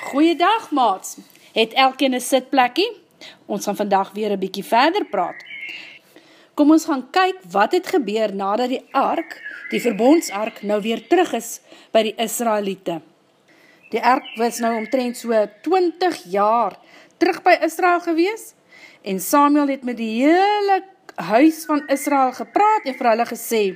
Goeiedag maats, het elkeen 'n sitplekkie? Ons gaan vandag weer 'n bietjie verder praat. Kom ons gaan kyk wat het gebeur nadat die ark, die verbondsark, nou weer terug is by die Israeliete. Die ark was nou omtrent so 20 jaar terug by Israel gewees, en Samuel het met die hele huis van Israel gepraat en vir hulle gesê,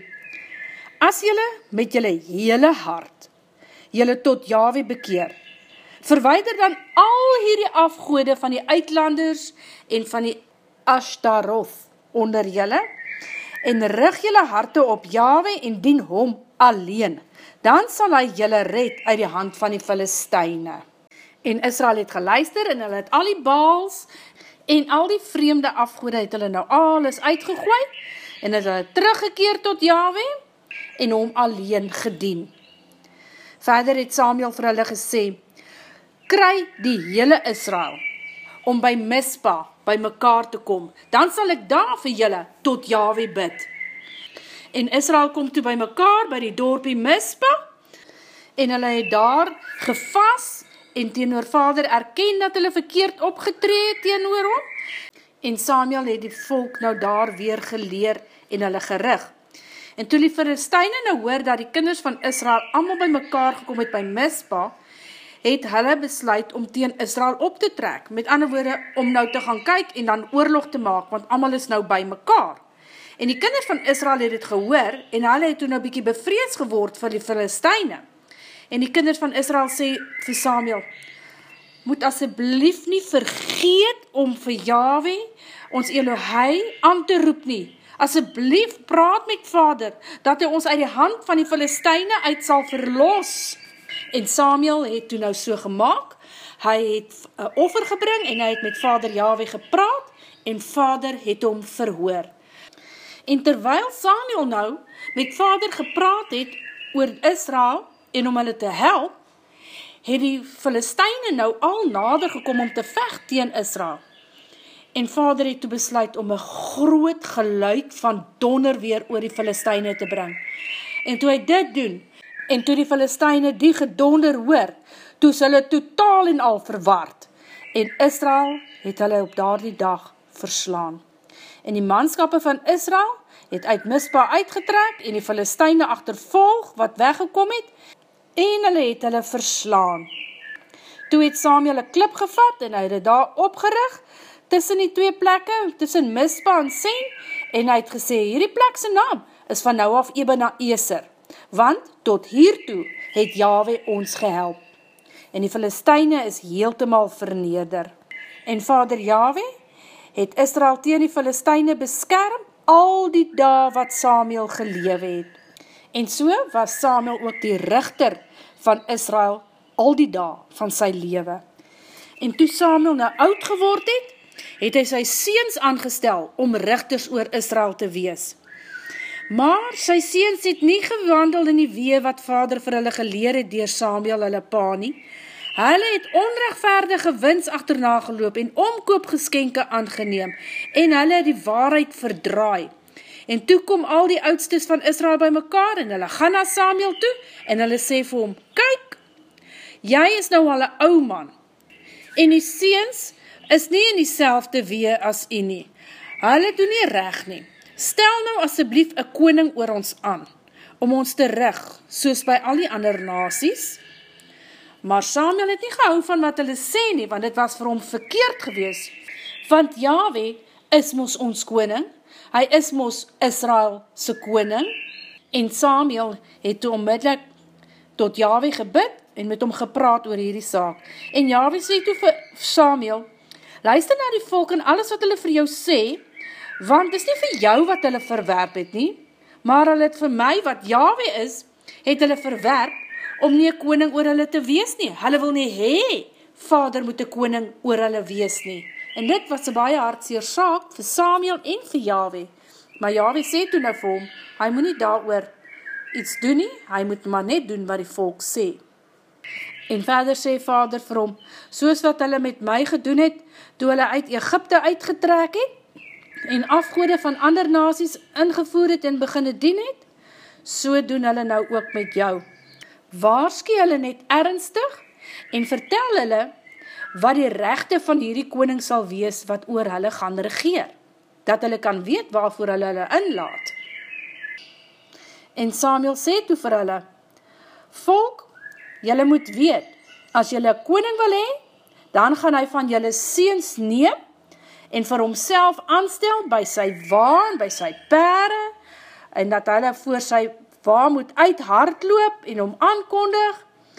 as julle met julle hele hart, julle tot Jahwe bekeer, verwyder dan al hierdie afgode van die uitlanders en van die Ashtaroth onder julle, en rig julle harte op Jahwe en dien hom alleen, dan sal hy julle red uit die hand van die Filistyne. En Israel het geluister en hulle het al die Baals en al die vreemde afgode het hulle nou alles uitgegooi en het hulle teruggekeer tot Jahwe en hom alleen gedien. Verder het Samuel vir hulle gesê, kry die hele Israel om by Mispa by mekaar te kom, dan sal ek daar vir julle tot Jahwe bid. En Israel kom toe by mekaar by die dorpie Mispa en hulle het daar gevas en teenoor Vader erken dat hulle verkeerd opgetree het teenoor hom. En Samuel het die volk nou daar weer geleer en hulle gerig. En toe die Filistyne nou hoor dat die kinders van Israel almal by mekaar gekom het by Mispa, het hulle besluit om teen Israel op te trek. Met ander woorde, om nou te gaan kyk en dan oorlog te maak, want almal is nou by mekaar. En die kinders van Israel het dit gehoor, en hulle het toe nou bietjie bevrees geword vir die Filistyne. En die kinders van Israel sê vir Samuel, moet asseblief nie vergeet om vir Jahwe, ons Elohei, aan te roep nie. Asseblief praat met Vader, dat hy ons uit die hand van die Filistyne uit sal verlos. En Samuel het toe nou so gemaak, hy het 'n offer gebring en hy het met Vader Jahwe gepraat en Vader het hom verhoor. En terwyl Samuel nou met Vader gepraat het oor Israel en om hulle te help, het die Filistyne nou al nader gekom om te veg teen Israel. En Vader het toe besluit om 'n groot geluid van donder weer oor die Filistyne te bring. En toe hy dit doen, en toe die Filistyne die gedonder hoor, toe is hulle totaal en al verward. En Israel het hulle op daardie dag verslaan. En die manskappe van Israel het uit Mispa uitgetrek en die Filistyne agtervolg wat weggekom het, en hulle het hulle verslaan. Toe het Samuel 'n klip gevat en hy het dit daar opgerig, tussen die twee plekke, tussen Mispa en Sen, en hy het gesê, hierdie plek se naam is van nou af Ebenezer, want tot hiertoe het Jahwe ons gehelp. En die Filistyne is heeltemal verneder. En Vader Jahwe het Israel teen die Filistyne beskerm al die dae wat Samuel gelewe het. En so was Samuel ook die rigter van Israel al die dae van sy lewe. En toe Samuel nou oud geword het hy sy seuns aangestel om rigters oor Israel te wees. Maar sy seuns het nie gewandel in die weë wat Vader vir hulle geleer het deur Samuel hulle pa nie. Hulle het onregverdige wins agterna geloop en omkoopgeskenke aangeneem en hulle het die waarheid verdraai. En toe kom al die oudstes van Israel by mekaar en hulle gaan na Samuel toe en hulle sê vir hom, kyk, jy is nou al 'n ou man en die seuns is nie in dieselfde weë as u nie. Hulle doen nie reg nie. Stel nou asseblief 'n koning oor ons aan, om ons te rig, soos by al die ander nasies. Maar Samuel het nie gehou van wat hulle sê nie, want dit was vir hom verkeerd gewees. Want Jahwe is mos ons koning, hy is mos Israel se koning, en Samuel het toe onmiddellik tot Jahwe gebid, en met hom gepraat oor hierdie saak. En Jahwe sê toe vir Samuel, luister na die volk en alles wat hulle vir jou sê, want dis nie vir jou wat hulle verwerp het nie, maar hulle het vir my, wat Jahwe is, het hulle verwerp, om nie 'n koning oor hulle te wees nie. Hulle wil nie hê, Vader moet 'n koning oor hulle wees nie. En dit was 'n baie hartseer saak vir Samuel en vir Jahwe. Maar Jahwe sê toe nou vir hom, hy moet nie daaroor iets doen nie, hy moet maar net doen wat die volk sê. En verder sê Vader vir hom, soos wat hulle met my gedoen het, toe hulle uit Egipte uitgetrek het, en afgode van ander nasies ingevoer het en beginne dien het, so doen hulle nou ook met jou. Waarsku hulle net ernstig en vertel hulle wat die regte van hierdie koning sal wees wat oor hulle gaan regeer, dat hulle kan weet waarvoor hulle inlaat. En Samuel sê toe vir hulle, volk, julle moet weet, as julle 'n koning wil hê, dan gaan hy van julle seuns neem, en vir homself aanstel by sy wa en by sy perde, en dat hulle voor sy wa moet uithardloop en hom aankondig,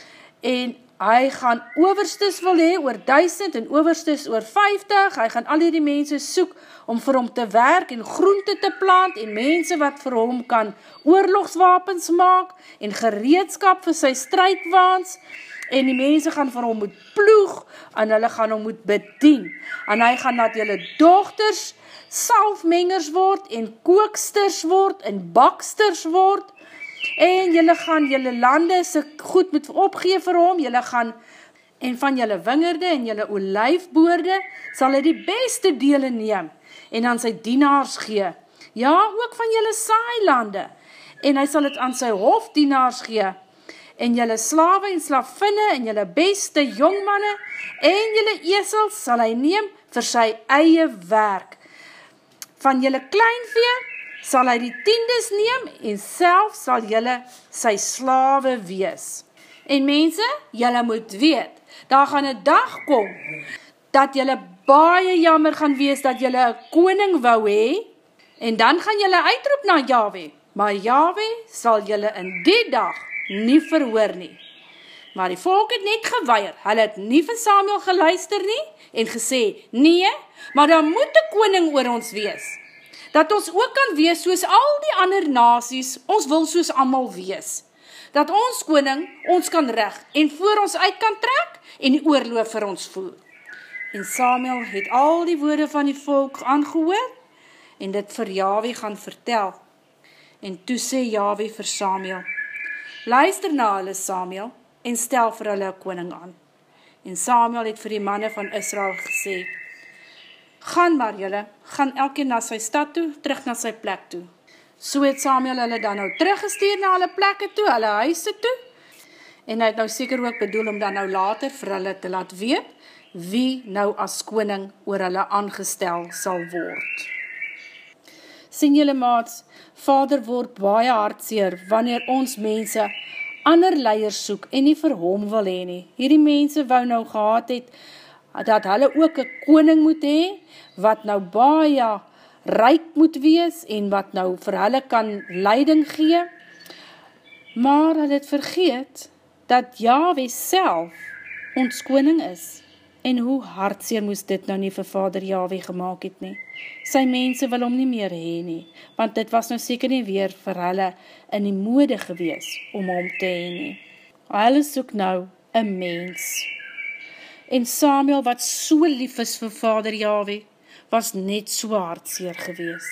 en hy gaan owerstes wil hê oor 1000 en owerstes oor 50, hy gaan al hierdie mense soek om vir hom te werk en groente te plant en mense wat vir hom kan oorlogswapens maak en gereedskap vir sy strydwaans en die mense gaan vir hom moet ploeg en hulle gaan hom moet bedien en hy gaan dat julle dogters salfmengers word en kooksters word en baksters word en julle gaan julle lande se goed moet opgee vir hom, julle gaan en van julle wingerde en julle olyfboorde sal hy die beste dele neem en aan sy dienaars gee. Ja, ook van julle saailande en hy sal dit aan sy hofdienaars gee en julle slawe en slavinne en julle beste jongmanne en julle esels sal hy neem vir sy eie werk. Van julle kleinvee sal hy die tiendes neem en self sal julle sy slawe wees. En mense, julle moet weet, daar gaan 'n dag kom, dat julle baie jammer gaan wees dat julle 'n koning wou hê, en dan gaan julle uitroep na Jahwe, maar Jahwe sal julle in die dag nie verhoor nie. Maar die volk het net geweier, hulle het nie vir Samuel geluister nie, en gesê, nee, maar daar moet 'n koning oor ons wees. Dat ons ook kan wees soos al die ander nasies, ons wil soos almal wees. Dat ons koning ons kan reg en voor ons uit kan trek en die oorlog vir ons voer. En Samuel het al die woorde van die volk aangehoor en dit vir Jahwe gaan vertel. En toe sê Jahwe vir Samuel, luister na hulle Samuel en stel vir hulle 'n koning aan. En Samuel het vir die manne van Israel gesê, gaan maar julle, gaan elkeen na sy stad toe, terug na sy plek toe. So het Samuel hulle dan nou teruggestuur na hulle plekke toe, hulle huise toe, en hy het nou seker ook bedoel om dan nou later vir hulle te laat weet, wie nou as koning oor hulle aangestel sal word. Sien julle maats, Vader word baie hartseer, wanneer ons mense ander leiers soek en nie vir hom wil hê nie. Hierdie mense wou nou gehad het, dat hulle ook 'n koning moet hê, wat nou baie ryk moet wees, en wat nou vir hulle kan leiding gee, maar hulle het vergeet, dat Jahwe self ons koning is, en hoe hartseer moes dit nou nie vir Vader Jahwe gemaak het nie. Sy mense wil hom nie meer hê nie, want dit was nou seker nie weer vir hulle in die mode gewees, om hom te hê nie. Hulle soek nou 'n mens. En Samuel, wat so lief is vir Vader Jahwe, was net so hartseer gewees.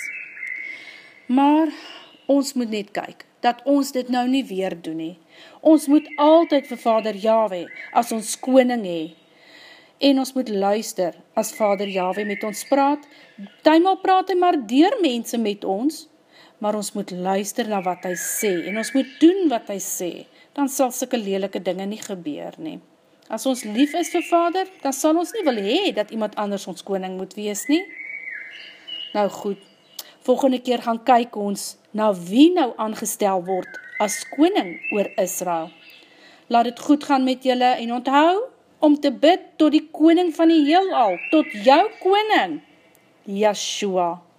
Maar ons moet net kyk, dat ons dit nou nie weer doen nie. Ons moet altyd vir Vader Jahwe as ons koning hê. En ons moet luister as Vader Jahwe met ons praat. Partymal praat hy maar deur mense met ons, maar ons moet luister na wat hy sê, en ons moet doen wat hy sê. Dan sal sulke lelike dinge nie gebeur nie. As ons lief is vir Vader, dan sal ons nie wil hê dat iemand anders ons koning moet wees nie. Nou goed, volgende keer gaan kyk ons na wie nou aangestel word as koning oor Israel. Laat dit goed gaan met julle en onthou om te bid tot die koning van die heelal, tot jou koning, Yeshua.